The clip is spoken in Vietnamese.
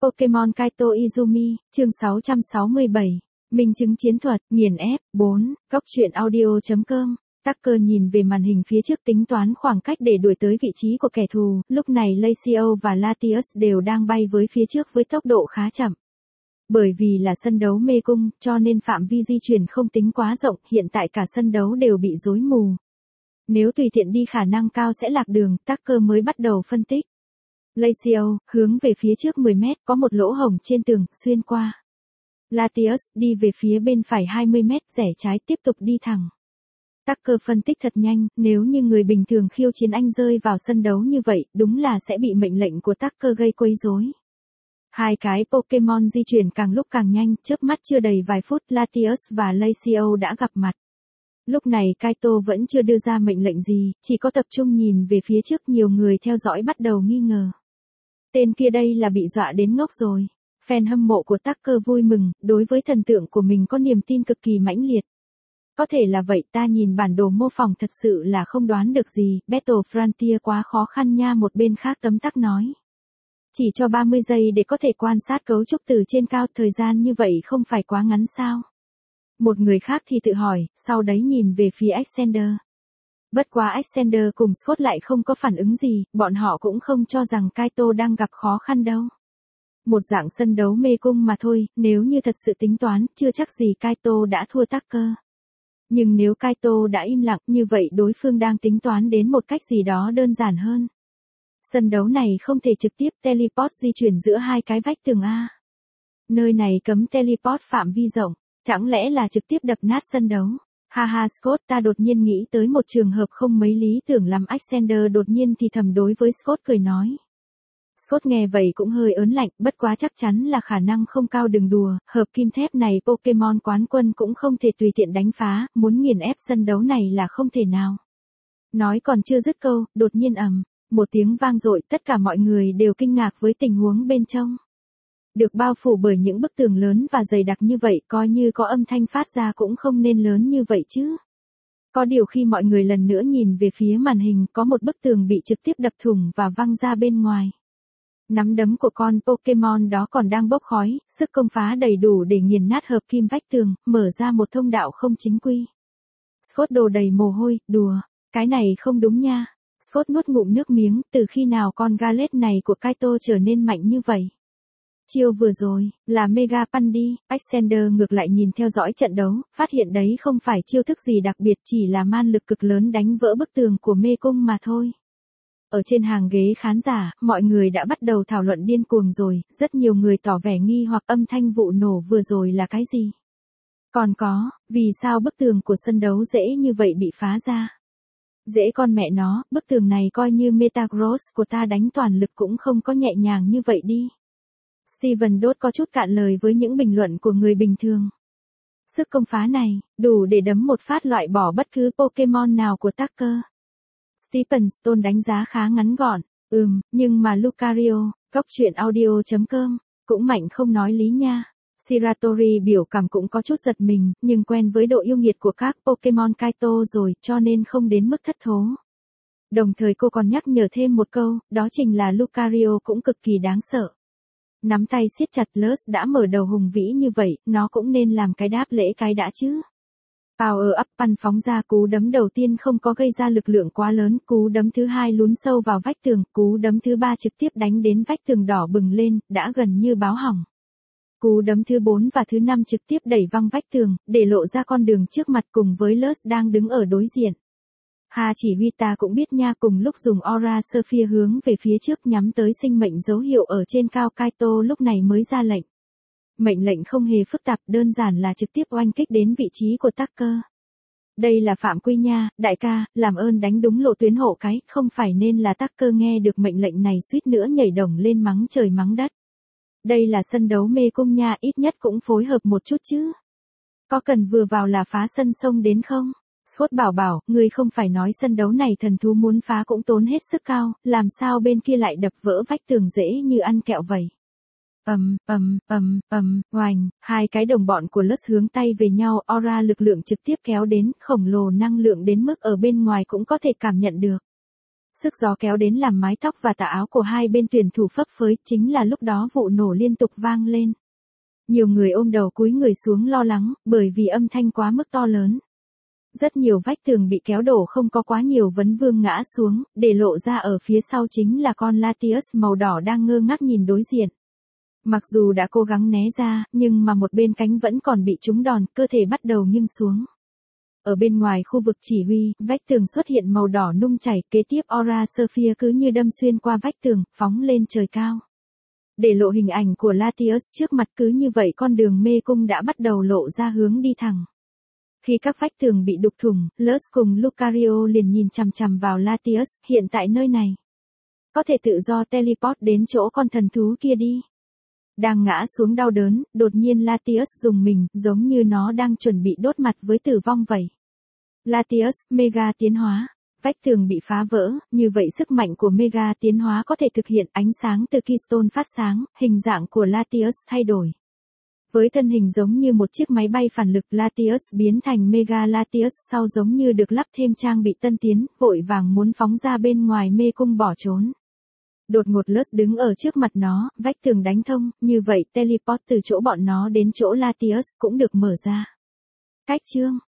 Pokemon Kaito Izumi, chương 667. Minh chứng chiến thuật, nghiền ép, 4, góc truyện audio.com. Tucker nhìn về màn hình phía trước tính toán khoảng cách để đuổi tới vị trí của kẻ thù, lúc này Laceo và Latius đều đang bay với phía trước với tốc độ khá chậm. Bởi vì là sân đấu mê cung, cho nên phạm vi di chuyển không tính quá rộng, hiện tại cả sân đấu đều bị rối mù. Nếu tùy tiện đi khả năng cao sẽ lạc đường, Tucker mới bắt đầu phân tích. Laceo, hướng về phía trước 10 mét, có một lỗ hổng trên tường, xuyên qua. Latius, đi về phía bên phải 20 mét, rẽ trái tiếp tục đi thẳng. Tucker phân tích thật nhanh, nếu như người bình thường khiêu chiến anh rơi vào sân đấu như vậy, đúng là sẽ bị mệnh lệnh của Tucker gây quấy rối. Hai cái Pokemon di chuyển càng lúc càng nhanh, chớp mắt chưa đầy vài phút, Latius và Laceo đã gặp mặt. Lúc này Kaito vẫn chưa đưa ra mệnh lệnh gì, chỉ có tập trung nhìn về phía trước, nhiều người theo dõi bắt đầu nghi ngờ. Tên kia đây là bị dọa đến ngốc rồi. Fan hâm mộ của Tucker vui mừng, đối với thần tượng của mình có niềm tin cực kỳ mãnh liệt. Có thể là vậy, ta nhìn bản đồ mô phỏng thật sự là không đoán được gì, Battle Frontier quá khó khăn nha, một bên khác tấm tắc nói. Chỉ cho 30 giây để có thể quan sát cấu trúc từ trên cao, thời gian như vậy không phải quá ngắn sao? Một người khác thì tự hỏi, sau đấy nhìn về phía Alexander. Bất quá Alexander cùng Scott lại không có phản ứng gì, bọn họ cũng không cho rằng Kaito đang gặp khó khăn đâu. Một dạng sân đấu mê cung mà thôi, nếu như thật sự tính toán, chưa chắc gì Kaito đã thua Tucker. Nhưng nếu Kaito đã im lặng, như vậy đối phương đang tính toán đến một cách gì đó đơn giản hơn. Sân đấu này không thể trực tiếp teleport di chuyển giữa hai cái vách tường A. Nơi này cấm teleport phạm vi rộng, chẳng lẽ là trực tiếp đập nát sân đấu? Haha Scott, ta đột nhiên nghĩ tới một trường hợp không mấy lý tưởng lắm. Alexander đột nhiên thì thầm đối với Scott cười nói. Scott nghe vậy cũng hơi ớn lạnh, bất quá chắc chắn là khả năng không cao, đừng đùa, hợp kim thép này Pokemon quán quân cũng không thể tùy tiện đánh phá, muốn nghiền ép sân đấu này là không thể nào. Nói còn chưa dứt câu, đột nhiên một tiếng vang dội, tất cả mọi người đều kinh ngạc với tình huống bên trong. Được bao phủ bởi những bức tường lớn và dày đặc như vậy, coi như có âm thanh phát ra cũng không nên lớn như vậy chứ. Có điều khi mọi người lần nữa nhìn về phía màn hình, có một bức tường bị trực tiếp đập thủng và văng ra bên ngoài. Nắm đấm của con Pokemon đó còn đang bốc khói, sức công phá đầy đủ để nghiền nát hợp kim vách tường, mở ra một thông đạo không chính quy. Scott đổ đầy mồ hôi, đùa, cái này không đúng nha. Scott nuốt ngụm nước miếng, từ khi nào con Gallet này của Kaito trở nên mạnh như vậy? Chiêu vừa rồi, là Mega Pandi. Alexander ngược lại nhìn theo dõi trận đấu, phát hiện đấy không phải chiêu thức gì đặc biệt, chỉ là man lực cực lớn đánh vỡ bức tường của mê cung mà thôi. Ở trên hàng ghế khán giả, mọi người đã bắt đầu thảo luận điên cuồng rồi, rất nhiều người tỏ vẻ nghi hoặc âm thanh vụ nổ vừa rồi là cái gì. Còn có, vì sao bức tường của sân đấu dễ như vậy bị phá ra? Dễ con mẹ nó, bức tường này coi như Metagross của ta đánh toàn lực cũng không có nhẹ nhàng như vậy đi. Steven Đốt có chút cạn lời với những bình luận của người bình thường. Sức công phá này, đủ để đấm một phát loại bỏ bất cứ Pokemon nào của Tucker. Stephen Stone đánh giá khá ngắn gọn, nhưng mà Lucario, góc truyện audio.com, cũng mạnh không nói lý nha. Shiratori biểu cảm cũng có chút giật mình, nhưng quen với độ yêu nghiệt của các Pokemon Kaito rồi, cho nên không đến mức thất thố. Đồng thời cô còn nhắc nhở thêm một câu, đó chính là Lucario cũng cực kỳ đáng sợ. Nắm tay siết chặt, Lus đã mở đầu hùng vĩ như vậy, nó cũng nên làm cái đáp lễ cái đã chứ. Power Up Punch phóng ra, cú đấm đầu tiên không có gây ra lực lượng quá lớn, cú đấm thứ hai lún sâu vào vách tường, cú đấm thứ ba trực tiếp đánh đến vách tường đỏ bừng lên, đã gần như báo hỏng. Cú đấm thứ 4 và thứ 5 trực tiếp đẩy văng vách tường, để lộ ra con đường trước mặt cùng với Lus đang đứng ở đối diện. Chỉ huy ta cũng biết nha, cùng lúc dùng Aura Sphere hướng về phía trước nhắm tới sinh mệnh dấu hiệu ở trên cao, Kaito lúc này mới ra lệnh. Mệnh lệnh không hề phức tạp, đơn giản là trực tiếp oanh kích đến vị trí của Tucker. Đây là phạm quy nha, đại ca, làm ơn đánh đúng lộ tuyến hộ cái, không phải nên là Tucker nghe được mệnh lệnh này suýt nữa nhảy đồng lên mắng trời mắng đất. Đây là sân đấu mê cung nha, ít nhất cũng phối hợp một chút chứ. Có cần vừa vào là phá sân sông đến không? Scott bảo, ngươi không phải nói sân đấu này thần thú muốn phá cũng tốn hết sức cao, làm sao bên kia lại đập vỡ vách tường dễ như ăn kẹo vậy? Oành, hai cái đồng bọn của Lus hướng tay về nhau, aura lực lượng trực tiếp kéo đến, khổng lồ năng lượng đến mức ở bên ngoài cũng có thể cảm nhận được. Sức gió kéo đến làm mái tóc và tà áo của hai bên tuyển thủ phấp phới, chính là lúc đó vụ nổ liên tục vang lên. Nhiều người ôm đầu cúi người xuống lo lắng, bởi vì âm thanh quá mức to lớn. Rất nhiều vách tường bị kéo đổ, không có quá nhiều vấn vương ngã xuống, để lộ ra ở phía sau chính là con Latius màu đỏ đang ngơ ngác nhìn đối diện. Mặc dù đã cố gắng né ra, nhưng mà một bên cánh vẫn còn bị trúng đòn, cơ thể bắt đầu nghiêng xuống. Ở bên ngoài khu vực chỉ huy, vách tường xuất hiện màu đỏ nung chảy, kế tiếp Aura Sophia cứ như đâm xuyên qua vách tường, phóng lên trời cao. Để lộ hình ảnh của Latius trước mặt, cứ như vậy con đường mê cung đã bắt đầu lộ ra hướng đi thẳng. Khi các vách tường bị đục thủng, Lus cùng Lucario liền nhìn chằm chằm vào Latius, hiện tại nơi này. Có thể tự do teleport đến chỗ con thần thú kia đi. Đang ngã xuống đau đớn, đột nhiên Latius rùng mình, giống như nó đang chuẩn bị đốt mặt với tử vong vậy. Latius, Mega tiến hóa. Vách tường bị phá vỡ, như vậy sức mạnh của Mega tiến hóa có thể thực hiện, ánh sáng từ Keystone phát sáng, hình dạng của Latius thay đổi. Với thân hình giống như một chiếc máy bay phản lực, Latius biến thành Mega Latius, sau giống như được lắp thêm trang bị tân tiến, vội vàng muốn phóng ra bên ngoài mê cung bỏ trốn. Đột ngột Lus đứng ở trước mặt nó, vách tường đánh thông, như vậy teleport từ chỗ bọn nó đến chỗ Latius cũng được mở ra. Cách chương